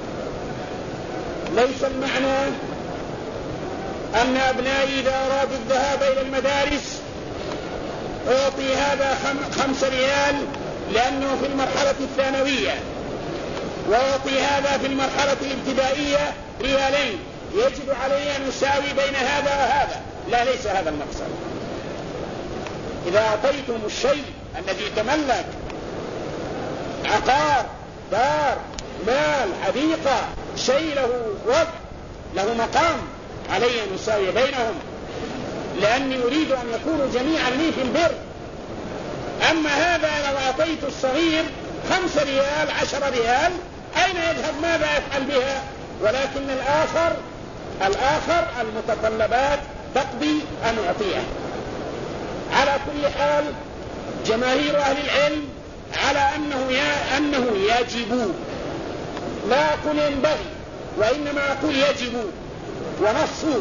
ليس المعنى أن أبنائي إذا أرادوا الذهاب إلى المدارس أعطي هذا 5 ريال لأنه في المرحلة الثانوية، وأعطي هذا في المرحلة الابتدائية 2 ريالين، يجب علي أن يساوي بين هذا وهذا. لا، ليس هذا المقصد. إذا أعطيتم الشيء الذي يتملك عقار، دار، مال، حديقة، شيء له وضع، له مقام، علي أن يساوي بينهم، لأني أريد أن يكونوا جميعا لي في البر. أما هذا لو أعطيت الصغير 5 ريال 10 ريال أين يذهب؟ ماذا يفعل بها؟ ولكن الآخر المتطلبات تقضي أن أعطيه. على كل حال جماهير أهل العلم على أنه يجب، لا أقول ينبغي، وإنما أقول يجب، ونص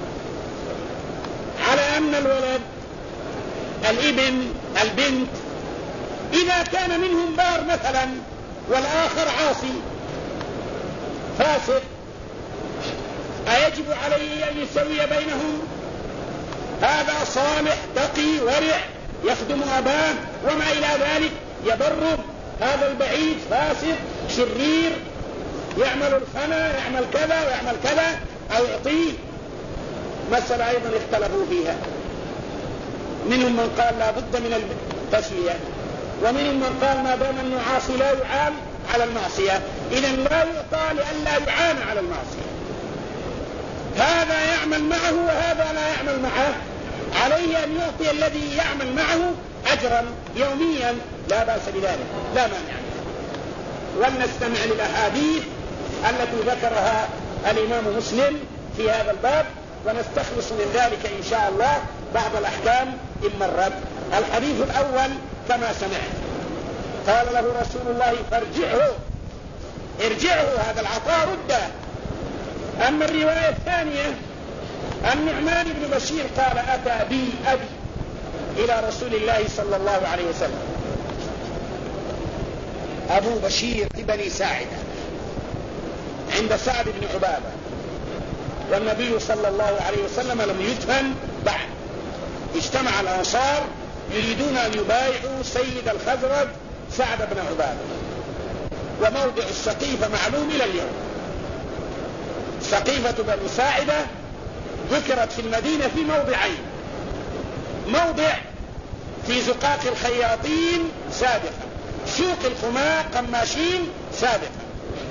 على أن الولد الابن البنت إذا كان منهم بار مثلا والآخر عاصي فاسق، أيجب عليه أن يسوي بينهم؟ هذا صالح تقي ورع يخدم أباه وما إلى ذلك يبرب، هذا البعيد فاسق شرير يعمل الخنا، يعمل كذا ويعمل كذا، أو يعطيه. مسألة أيضا اختلفوا فيها، منهم من قال لا بد من التسوية، ومنهم من قال ما دام أنه عاصي لا يعان على المعصية. إذن لا يعطى لئلا يعان على المعصية. هذا يعمل معه وهذا لا يعمل معه، عليه أن يعطي الذي يعمل معه أجرا يوميا، لا بأس بذلك، لا مانع. ولنستمع للأحاديث التي ذكرها الإمام مسلم في هذا الباب، ونستخلص من ذلك إن شاء الله بعض الأحكام إن مرت. الحديث الأول كما سمعت، قال له رسول الله: ارجعه هذا العطاء رده. أما الرواية الثانية النعمان بن بشير قال: أتى بي أبي إلى رسول الله صلى الله عليه وسلم. أبو بشير بني ساعدة عند سعد بن عبادة، والنبي صلى الله عليه وسلم لم يدفن بعد. اجتمع الأنصار يريدون أن يبايعوا سيد الخزرج سعد بن عبادة، وموضع السقيفة معلوم إلى اليوم. سقيفة بني ساعدة ذكرت في المدينة في موضعين: موضع في زقاق الخياطين سابقا، سوق الخماء قماشين سابقا.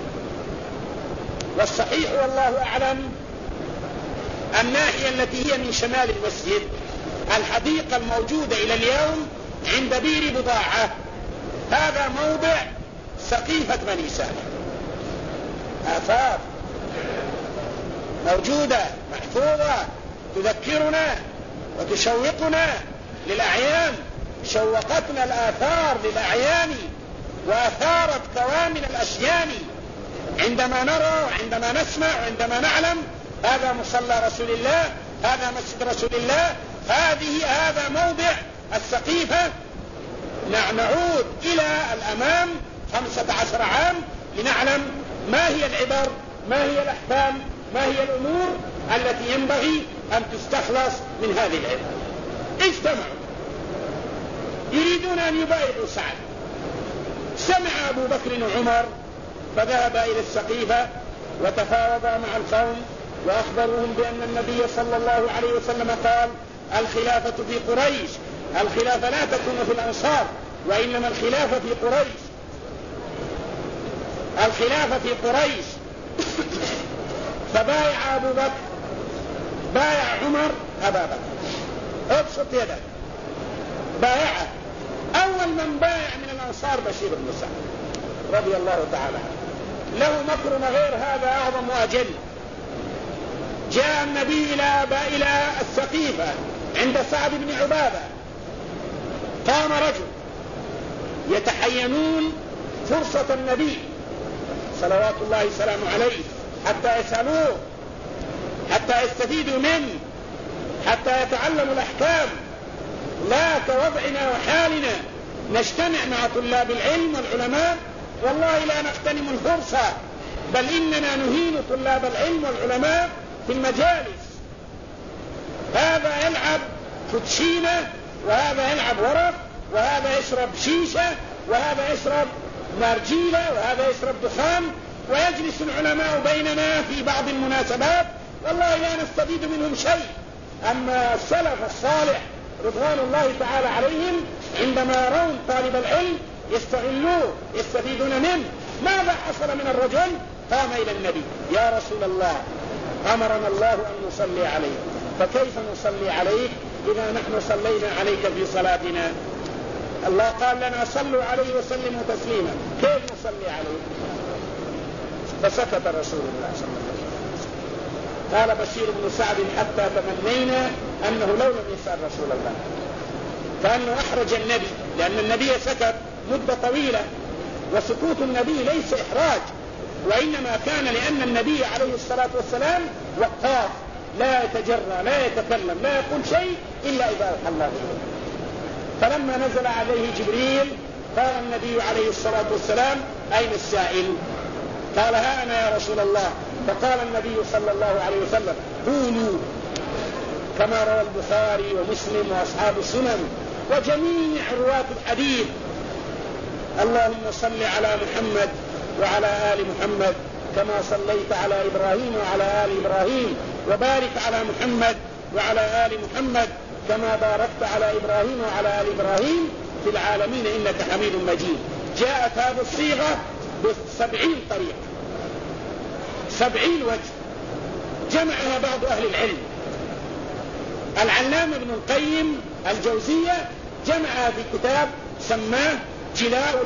والصحيح والله أعلم الناحية التي هي من شمال المسجد، الحديقة الموجودة إلى اليوم عند بير بضاعة، هذا موضع سقيفة بني ساعدة. آثار موجودة محفوظة تذكرنا وتشوقنا للأعيان، شوقتنا الآثار للأعيان وأثارت كوامن الأشيان. عندما نرى وعندما نسمع وعندما نعلم هذا مصلى رسول الله، هذا مسجد رسول الله، هذا موضع السقيفة، نعود إلى الأمام 15 عام لنعلم ما هي العبر، ما هي الأحكام، ما هي الأمور التي ينبغي أن تستخلص من هذه العبر. اجتمعوا يريدون أن يبايعوا سعد. سمع أبو بكر وعمر فذهب إلى السقيفة وتفاوضا مع القوم وأخبروهم بأن النبي صلى الله عليه وسلم قال: الخلافة في قريش، الخلافة لا تكون في الأنصار، وإنما الخلافة في قريش، الخلافة في قريش. فبايع أبو بكر، بايع عمر أبا بكر، ابسط يدك، بايعه. أول من بايع من الأنصار بشير بن سعد رضي الله تعالى عنه، له مكرم غير هذا أعظم وأجل. جاء النبي إلى السقيفة عند سعد بن عبادة، قام رجل يتحينون فرصة النبي صلوات الله وسلامه عليه حتى يسألوه، حتى يستفيدوا منه، حتى يتعلموا الأحكام. لا كوضعنا وحالنا نجتمع مع طلاب العلم والعلماء، والله لا نغتنم الفرصة، بل إننا نهين طلاب العلم والعلماء في المجالس. هذا يلعب كوتشينة، وهذا يلعب ورق، وهذا يشرب شيشة، وهذا يشرب نارجيلة، وهذا يشرب دخان، ويجلس العلماء بيننا في بعض المناسبات والله لا نستفيد منهم شيء. أما السلف الصالح رضوان الله تعالى عليهم عندما يرون طالب العلم يستغلوه يستفيدون منه. ماذا حصل من الرجل؟ قام إلى النبي: يا رسول الله، أمرنا الله أن نصلي عليك، فكيف نصلي عليك إذا نحن صلينا عليك في صلاتنا؟ الله قال لنا: صلوا عليه وسلموا تسليما، كيف نصلي عليه؟ فسكت رسول الله صلى الله عليه وسلم. قال بشير بن سعد: حتى تمنينا أنه لو لم يسأل رسول الله، كأنه أحرج النبي، لأن النبي سكت مدة طويلة، وسكوت النبي ليس إحراج، وإنما كان لأن النبي عليه الصلاة والسلام وقاف، لا يتجرى، لا يتكلم، لا يقول شيء إلا إذا أوحى الله إليه. فلما نزل عليه جبريل قال النبي عليه الصلاة والسلام: أين السائل؟ قال: ها أنا يا رسول الله. فقال النبي صلى الله عليه وسلم: قولوا كما روى البخاري ومسلم وأصحاب السنن وجميع رواة الحديث: اللهم صل على محمد وعلى آل محمد كما صليت على إبراهيم وعلى آل إبراهيم، وبارك على محمد وعلى آل محمد كما باركت على إبراهيم وعلى آل إبراهيم في العالمين إنك حميد مجيد. جاءت هذه الصيغة ب70 طريقة، 70 وجه جمعها بعض أهل العلم. العلامة ابن القيم الجوزية جمعها في كتاب سماه جلاء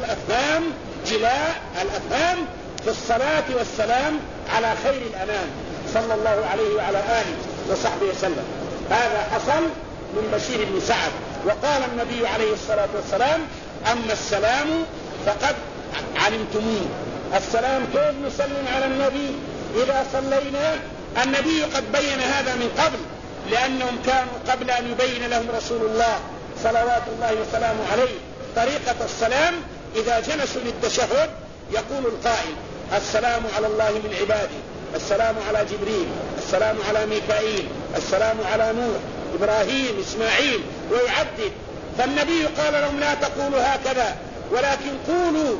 الأفهام في الصلاة والسلام على خير الأنام صلى الله عليه وعلى آله وصحبه وسلم. هذا حصل من بشير بن سعد. وقال النبي عليه الصلاة والسلام: أما السلام فقد علمتموه. السلام كيف نسلم على النبي إذا صلينا؟ النبي قد بين هذا من قبل، لأنهم كانوا قبل أن يبين لهم رسول الله صلوات الله وسلامه عليه طريقة السلام إذا جلسوا للتشهد يقول القائل: السلام على الله من عباده، السلام على جبريل، السلام على ميكائيل، السلام على نوح، إبراهيم، إسماعيل، ويعدد. فالنبي قال لهم: لا تقولوا هكذا، ولكن قولوا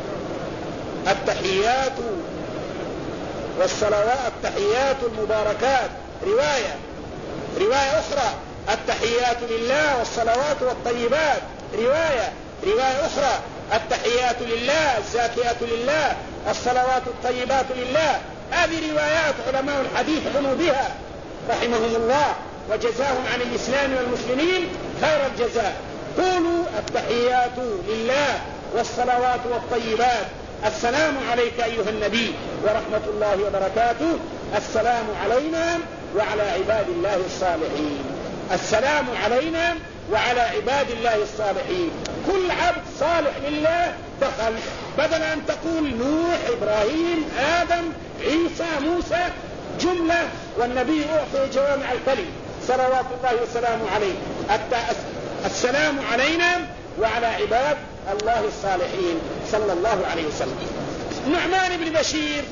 التحيات والصلوات، التحيات المباركات. رواية أخرى: التحيات لله والصلوات والطيبات. رواية أخرى: التحيات لله، الزاكيات لله، الصلوات الطيبات لله. هذه روايات علماء الحديث عنوا بها رحمهم الله وجزاهم عن الإسلام والمسلمين خير الجزاء. قولوا التحيات لله والصلوات والطيبات. السلام عليك أيها النبي ورحمة الله وبركاته. السلام علينا وعلى عباد الله الصالحين. السلام علينا وعلى عباد الله الصالحين. كل عبد صالح لله دخل، بدل أن تقول نوح، إبراهيم، آدم، عيسى، موسى جملة، والنبي أعطي جوامع الكلم صلوات الله وسلامه عليه. السلام علينا وعلى عباد الله الصالحين صلى الله عليه وسلم. نعمان بن بشير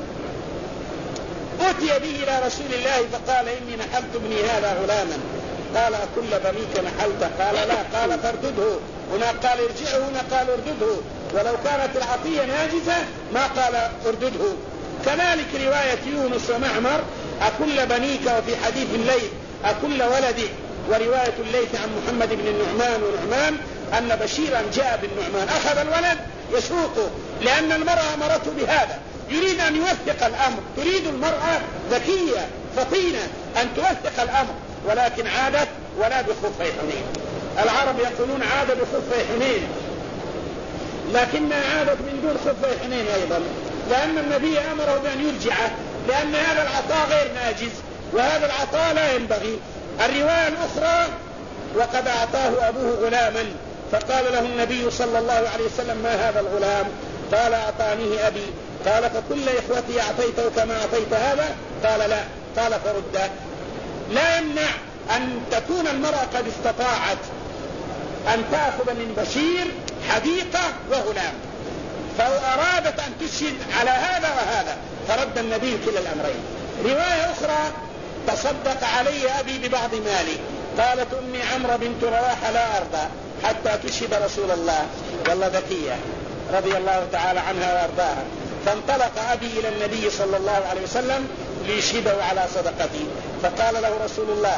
أتي به إلى رسول الله فقال: إني نحلت ابني هذا غلاما. قال: أكل بنيك نحلته؟ قال: لا. قال: فاردده. هنا قال ارجعه، هنا قال اردده، ولو كانت العطية ناجزة ما قال اردده. كذلك رواية يونس ومعمر: أكل بنيك، وفي حديث الليث: أكل ولدي. ورواية الليث عن محمد بن النعمان ونعمان أن بشيرا جاء بالنعمان أخذ الولد يسوقه، لأن المرأة أمرته بهذا، يريد أن يوثق الأمر. تريد المرأة ذكية فطينة أن توثق الأمر، ولكن عادت ولا بخفي حنين. العرب يقولون عاد بخفي حنين، لكنها عادت من دون خفي حنين أيضا، لأن النبي أمره بأن يرجعه، لأن هذا العطاء غير ناجز وهذا العطاء لا ينبغي. الرواية الأخرى: وقد أعطاه أبوه غلاما، فقال له النبي صلى الله عليه وسلم: ما هذا الغلام؟ قال: أعطانيه أبي. قال: فكل إخوتي أعطيته كما أعطيت هذا؟ قال: لا. قال: فرده. لا يمنع أن تكون المرأة قد استطاعت أن تأخذ من بشير حديقة وغلام، فأرادت أن تشهد على هذا وهذا، فرد النبي كلا الأمرين. رواية أخرى: تصدق علي أبي ببعض مالي. قالت أمي عمرو بنت رواحة: لا أرضى حتى تشهد رسول الله. والله ذكية رضي الله تعالى عنها وأرضاها. فانطلق أبي إلى النبي صلى الله عليه وسلم ليشهده على صدقته، فقال له رسول الله: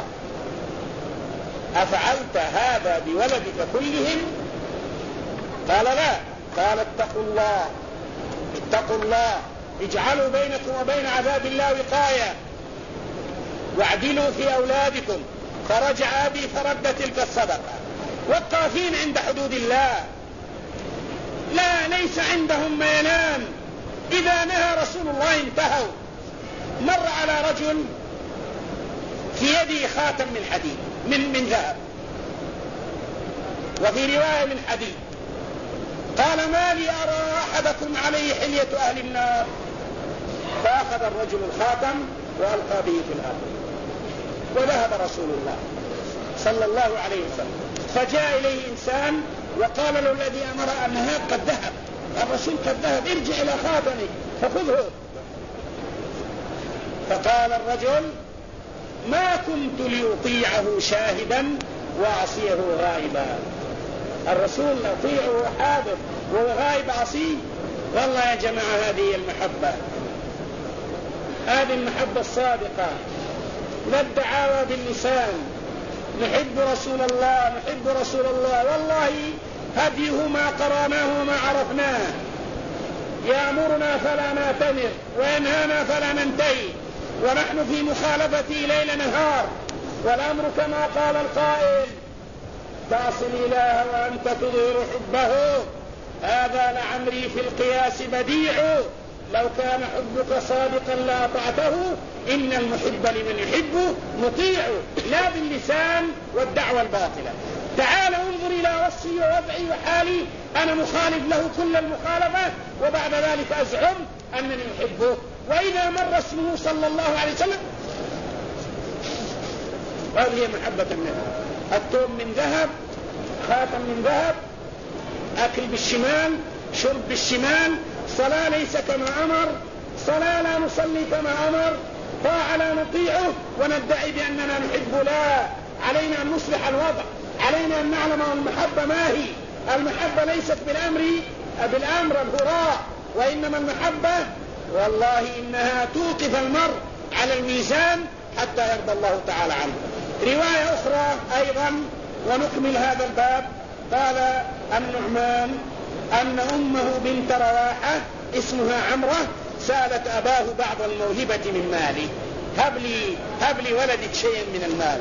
أفعلت هذا بولدك كلهم؟ قال: لا. قال: اتقوا الله، اجعلوا بينكم وبين عذاب الله وقاية، واعدلوا في أولادكم. فرجع أبي فرد تلك الصدقة. والطافين عند حدود الله ليس عندهم ميلان، إذا نهى رسول الله انتهوا. مر على رجل في يده خاتم من حديد من ذهب، وفي رواية من حديد. قال: ما لي أرى أحدكم عليه حلية أهل النار. فأخذ الرجل الخاتم وألقى به في الأرض، وذهب رسول الله صلى الله عليه وسلم. فجاء إليه إنسان وقال له الذي أمر أن هذا قد ذهب، الرسول قد ذهب، ارجع إلى خاتمك فخذه. فقال الرجل: ما كنت لأطيعه شاهدا وأعصيه غائبا. الرسول أطيعه حاضر وهو غائب عصيه. والله يا جماعة هذه المحبة، هذه المحبة الصادقة، لا الدعاوى باللسان. نحب رسول الله، نحب رسول الله، والله هديه ما قراناه وما عرفناه. يأمرنا فلا نأتمر وينهانا فلا ننتهي، ونحن في مخالفته ليل نهار، والأمر كما قال القائل: تعصي الإله وأنت تظهر حبه، هذا لعمري في القياس بديع، لو كان حبك صادقا لأطعته، إن المحب لمن يحب مطيع، لا باللسان والدعوة الباطلة. تعال انظر إلى وصفي ووضعي وحالي، أنا مخالف له كل المخالفة، وبعد ذلك أزعم أنني أحبه، وإذا مر اسمه صلى الله عليه وسلم. هذه هي محبة النبي: الثوب من ذهب، خاتم من ذهب، أكل بالشمال، شرب بالشمال، صلاة ليس كما أمر، صلاة لا نصلي كما أمر، طاعة لا نطيعه وندعي بأننا نحب. لا، علينا أن نصلح الوضع، علينا أن نعلم المحبة ما هي. المحبة ليست بالأمر الهراء، وإنما المحبة والله إنها توقف المرء على الميزان حتى يرضى الله تعالى عنه. رواية أخرى أيضا ونكمل هذا الباب: قال النعمان أن أمه بنت رواحة اسمها عمرة سألت أباه بعض الموهبة من ماله: هب لي ولدك شيئا من المال.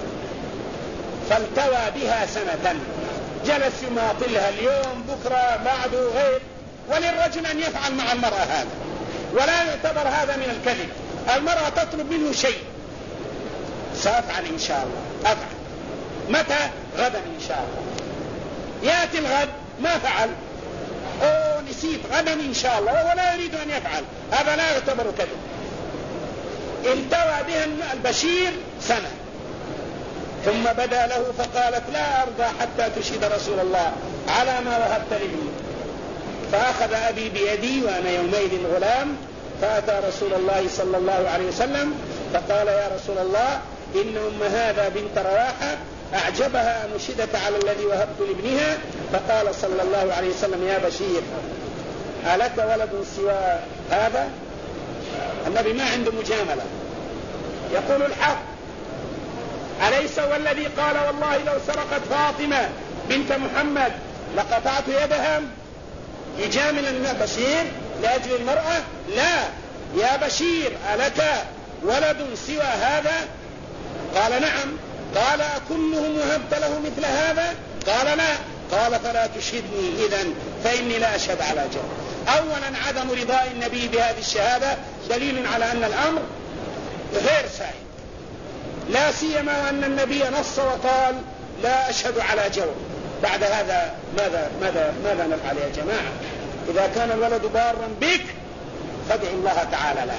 فالتوى بها سنة، جلس يماطلها اليوم بكرة بعده غير. وللرجل أن يفعل مع المرأة هذا، ولا يعتبر هذا من الكذب. المرأة تطلب منه شيء: سأفعل إن شاء الله، أفعل. متى؟ غدا إن شاء الله. يأتي الغد ما فعل، نسيت، غدا إن شاء الله، ولا يريد أن يفعل، هذا لا يعتبر كذب. التوى بها البشير سنة، ثم بدا له فقالت: لا أرضى حتى تشهد رسول الله على ما وهبت لي. فأخذ أبي بيدي وأنا يومئذ غلام، فأتى رسول الله صلى الله عليه وسلم فقال: يا رسول الله، إن أم هذا بنت رواحة أعجبها أن أشهدك على الذي وهبت لابنها. فقال صلى الله عليه وسلم: يا بشير، ألك ولد سوى هذا؟ النبي ما عنده مجاملة، يقول الحق. أليس هو الذي قال: والله لو سرقت فاطمة بنت محمد لقطعت يدها؟ يجامل بشير لأجل المرأة؟ لا. يا بشير، ألك ولد سوى هذا؟ قال: نعم. قال: أكلهم وهبت له مثل هذا؟ قال: لا. قال: فلا تشهدني إذن، فإني لا أشهد على جهل. أولا عدم رضاء النبي بهذه الشهادة دليل على أن الأمر غير سائل، لا سيما أن النبي نص وقال: لا أشهد على جور. بعد هذا ماذا نفعل يا جماعة؟ إذا كان الولد بارا بك فادع الله تعالى له،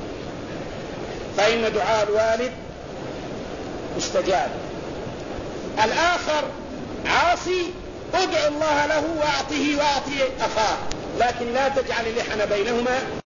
فإن دعاء الوالد مستجاب. الآخر عاصي، ادع الله له واعطه واعطي أخاه، لكن لا تجعل اللحن بينهما